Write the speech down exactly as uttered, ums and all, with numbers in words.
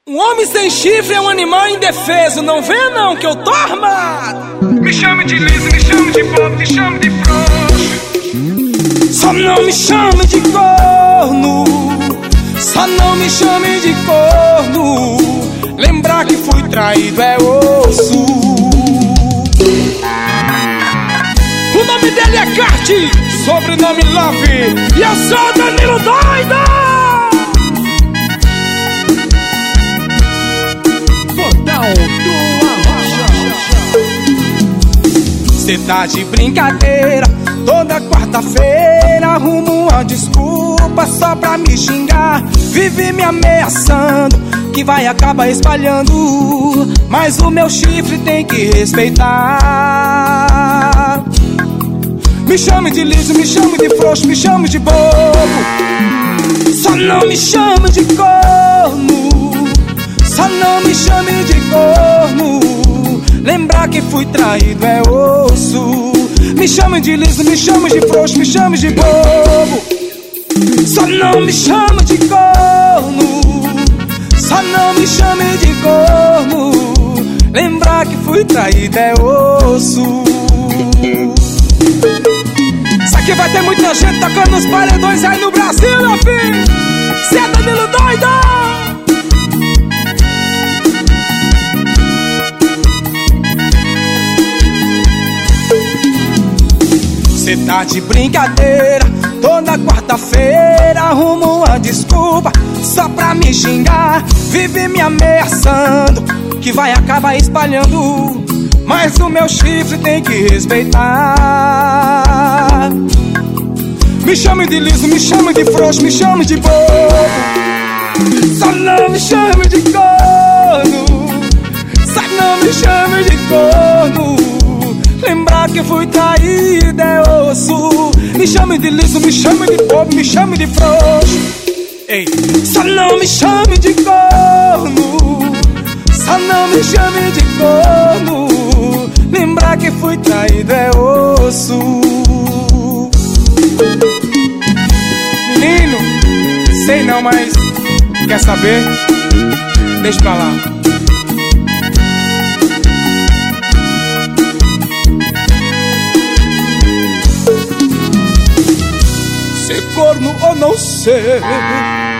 Um homem sem chifre é um animal indefeso. Não venha não, que eu tô armado. Me chame de liso, me chame de bobo, me chame de frouxo. Só não me chame de corno, só não me chame de corno. Lembrar que fui traído é osso. O nome dele é Kart, sobrenome Love, e eu sou Danilo Doido. Cê tá de brincadeira, toda quarta-feira arrumo uma desculpa só pra me xingar. Vive me ameaçando que vai acabar espalhando, mas o meu chifre tem que respeitar. Me chame de liso, me chame de frouxo, me chame de bobo, só não me chame de corno, só não me chame de corno. Lembrar que fui traído é osso. Me chame de liso, me chame de frouxo, me chame de bobo, só não me chame de corno, só não me chame de corno. Lembrar que fui traído é osso. Isso aqui vai ter muita gente tocando nos paredões aí no Brasil, meu filho. Cê é Danilo Doido. Cê tá de brincadeira, toda quarta-feira arrumo uma desculpa só pra me xingar. Vive me ameaçando que vai acabar espalhando, mas o meu chifre tem que respeitar. Me chame de liso, me chame de frouxo, me chame de bobo, só não me chame de corno, só não me chame de corno. Lembrar que fui traído é osso. Me chame de liso, me chame de bobo, me chame de frouxo. Ei, só não me chame de corno, só não me chame de corno. Lembrar que fui traído é osso. Menino, sei não, mas quer saber? Deixa pra lá. Ser corno ou não ser,